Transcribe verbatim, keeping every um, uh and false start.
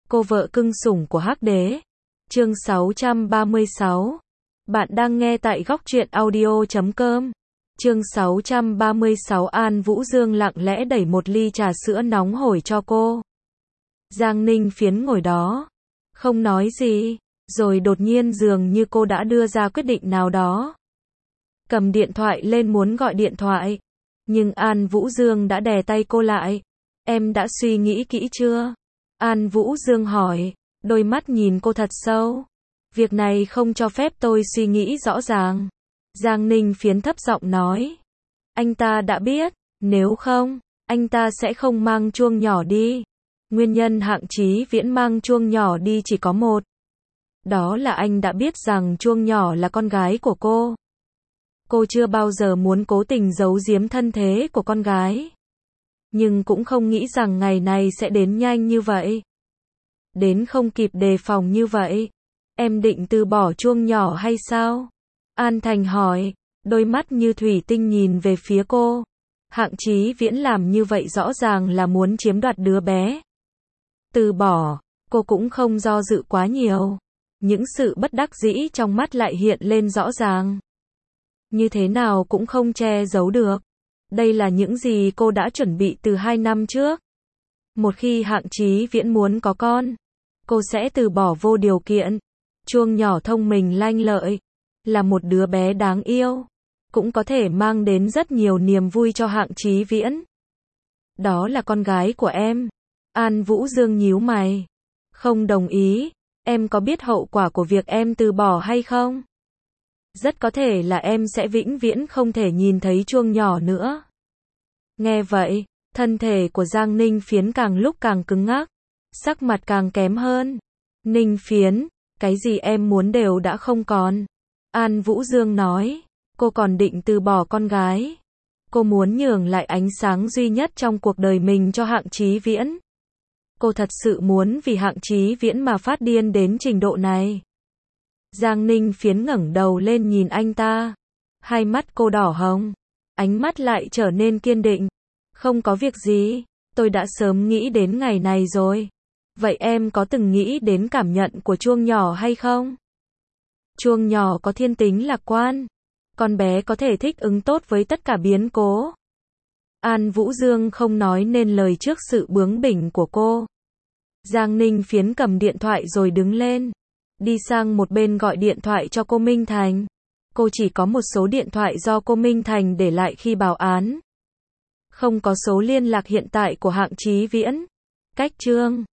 cô vợ cưng sủng của Hắc Đế. Chương sáu trăm ba mươi sáu. Bạn đang nghe tại góc truyện audio chấm com. Chương sáu trăm ba mươi sáu. An Vũ Dương lặng lẽ đẩy một ly trà sữa nóng hổi cho cô. Giang Ninh Phiến ngồi đó, không nói gì, rồi đột nhiên dường như cô đã đưa ra quyết định nào đó. Cầm điện thoại lên muốn gọi điện thoại, nhưng An Vũ Dương đã đè tay cô lại. Em đã suy nghĩ kỹ chưa? An Vũ Dương hỏi, đôi mắt nhìn cô thật sâu. Việc này không cho phép tôi suy nghĩ rõ ràng. Giang Ninh Phiến thấp giọng nói. Anh ta đã biết, nếu không, anh ta sẽ không mang chuông nhỏ đi. Nguyên nhân Hạng Chí Viễn mang chuông nhỏ đi chỉ có một. Đó là anh đã biết rằng chuông nhỏ là con gái của cô. Cô chưa bao giờ muốn cố tình giấu giếm thân thế của con gái. Nhưng cũng không nghĩ rằng ngày này sẽ đến nhanh như vậy. Đến không kịp đề phòng như vậy. Em định từ bỏ chuông nhỏ hay sao? An Thành hỏi, đôi mắt như thủy tinh nhìn về phía cô. Hạng Chí Viễn làm như vậy rõ ràng là muốn chiếm đoạt đứa bé. Từ bỏ, cô cũng không do dự quá nhiều. Những sự bất đắc dĩ trong mắt lại hiện lên rõ ràng. Như thế nào cũng không che giấu được. Đây là những gì cô đã chuẩn bị từ hai năm trước. Một khi Hạng Chí Viễn muốn có con, cô sẽ từ bỏ vô điều kiện. Chuông nhỏ thông minh lanh lợi, là một đứa bé đáng yêu, cũng có thể mang đến rất nhiều niềm vui cho Hạng Chí Viễn. Đó là con gái của em. An Vũ Dương nhíu mày. Không đồng ý. Em có biết hậu quả của việc em từ bỏ hay không? Rất có thể là em sẽ vĩnh viễn không thể nhìn thấy chuông nhỏ nữa. Nghe vậy, thân thể của Giang Ninh Phiến càng lúc càng cứng ngắc, sắc mặt càng kém hơn. Ninh Phiến, cái gì em muốn đều đã không còn. An Vũ Dương nói, cô còn định từ bỏ con gái. Cô muốn nhường lại ánh sáng duy nhất trong cuộc đời mình cho Hạng Chí Viễn. Cô thật sự muốn vì Hạng Chí Viễn mà phát điên đến trình độ này. Giang Ninh Phiến ngẩng đầu lên nhìn anh ta. Hai mắt cô đỏ hồng, ánh mắt lại trở nên kiên định. Không có việc gì, tôi đã sớm nghĩ đến ngày này rồi. Vậy em có từng nghĩ đến cảm nhận của chuông nhỏ hay không? Chuông nhỏ có thiên tính lạc quan. Con bé có thể thích ứng tốt với tất cả biến cố. An Vũ Dương không nói nên lời trước sự bướng bỉnh của cô. Giang Ninh Phiến cầm điện thoại rồi đứng lên. Đi sang một bên gọi điện thoại cho cô Minh Thành. Cô chỉ có một số điện thoại do cô Minh Thành để lại khi báo án. Không có số liên lạc hiện tại của Hạng Chí Viễn. Cách chương